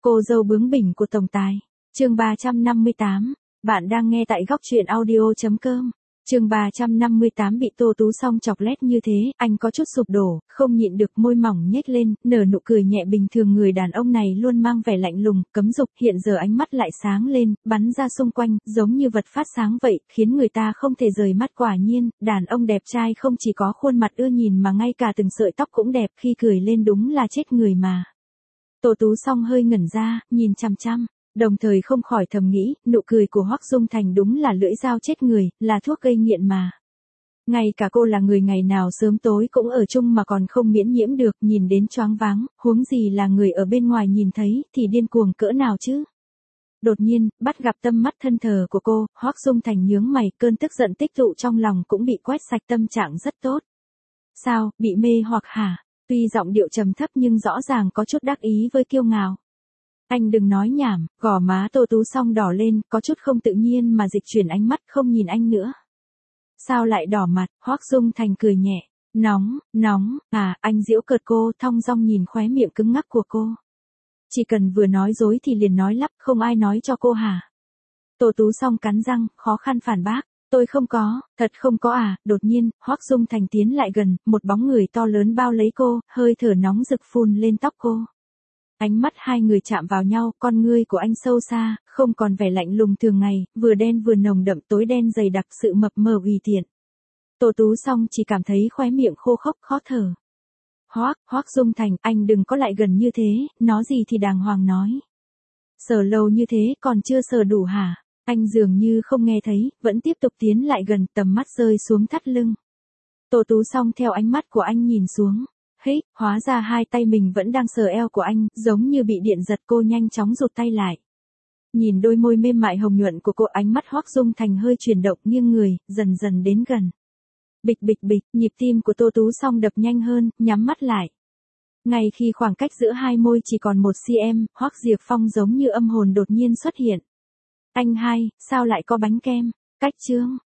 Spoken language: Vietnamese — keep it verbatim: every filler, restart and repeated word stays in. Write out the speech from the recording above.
Cô dâu bướng bỉnh của tổng tài. Chương ba trăm năm mươi tám. Bạn đang nghe tại góc truyện audio chấm com. Chương ba trăm năm mươi tám bị Tô Tú Song chọc lét như thế, anh có chút sụp đổ, không nhịn được môi mỏng nhếch lên, nở nụ cười nhẹ bình thường người đàn ông này luôn mang vẻ lạnh lùng, cấm dục, hiện giờ ánh mắt lại sáng lên, bắn ra xung quanh, giống như vật phát sáng vậy, khiến người ta không thể rời mắt quả nhiên, đàn ông đẹp trai không chỉ có khuôn mặt ưa nhìn mà ngay cả từng sợi tóc cũng đẹp khi cười lên đúng là chết người mà. Tô Tú Song hơi ngẩn ra, nhìn chăm chăm. Đồng thời không khỏi thầm nghĩ, nụ cười của Hoắc Dung Thành đúng là lưỡi dao chết người, là thuốc gây nghiện mà. Ngay cả cô là người ngày nào sớm tối cũng ở chung mà còn không miễn nhiễm được, nhìn đến choáng váng, huống gì là người ở bên ngoài nhìn thấy, thì điên cuồng cỡ nào chứ. Đột nhiên, bắt gặp tâm mắt thân thờ của cô, Hoắc Dung Thành nhướng mày, cơn tức giận tích tụ trong lòng cũng bị quét sạch, tâm trạng rất tốt. Sao, bị mê hoặc hả? Tuy giọng điệu trầm thấp nhưng rõ ràng có chút đắc ý với kiêu ngạo. Anh đừng nói nhảm, gò má Tô Tú Song đỏ lên, có chút không tự nhiên mà dịch chuyển ánh mắt không nhìn anh nữa. Sao lại đỏ mặt, Hoắc Dung Thành cười nhẹ, nóng, nóng, à, anh giễu cợt cô, thong dong nhìn khóe miệng cứng ngắc của cô. Chỉ cần vừa nói dối thì liền nói lắp, không ai nói cho cô hả? Tô Tú Song cắn răng, khó khăn phản bác, tôi không có, thật không có à, đột nhiên, Hoắc Dung Thành tiến lại gần, một bóng người to lớn bao lấy cô, hơi thở nóng rực phun lên tóc cô. Ánh mắt hai người chạm vào nhau, con ngươi của anh sâu xa, không còn vẻ lạnh lùng thường ngày, vừa đen vừa nồng đậm tối đen dày đặc sự mập mờ uy tiện. Tô Tú Song chỉ cảm thấy khóe miệng khô khốc khó thở. Hoắc, Hoắc Dung Thành, anh đừng có lại gần như thế, nói gì thì đàng hoàng nói. Sờ lâu như thế còn chưa sờ đủ hả? Anh dường như không nghe thấy, vẫn tiếp tục tiến lại gần, tầm mắt rơi xuống thắt lưng. Tô Tú Song theo ánh mắt của anh nhìn xuống. Hít, hóa ra hai tay mình vẫn đang sờ eo của anh, giống như bị điện giật, cô nhanh chóng rụt tay lại. Nhìn đôi môi mềm mại hồng nhuận của cô, ánh mắt Hoắc Dung Thành hơi chuyển động nghiêng người, dần dần đến gần. Bịch bịch bịch, nhịp tim của Tô Tú Song đập nhanh hơn, nhắm mắt lại. Ngay khi khoảng cách giữa hai môi chỉ còn một xăng-ti-mét, Hoắc Diệp Phong giống như âm hồn đột nhiên xuất hiện. Anh hai, sao lại có bánh kem? Cách chương.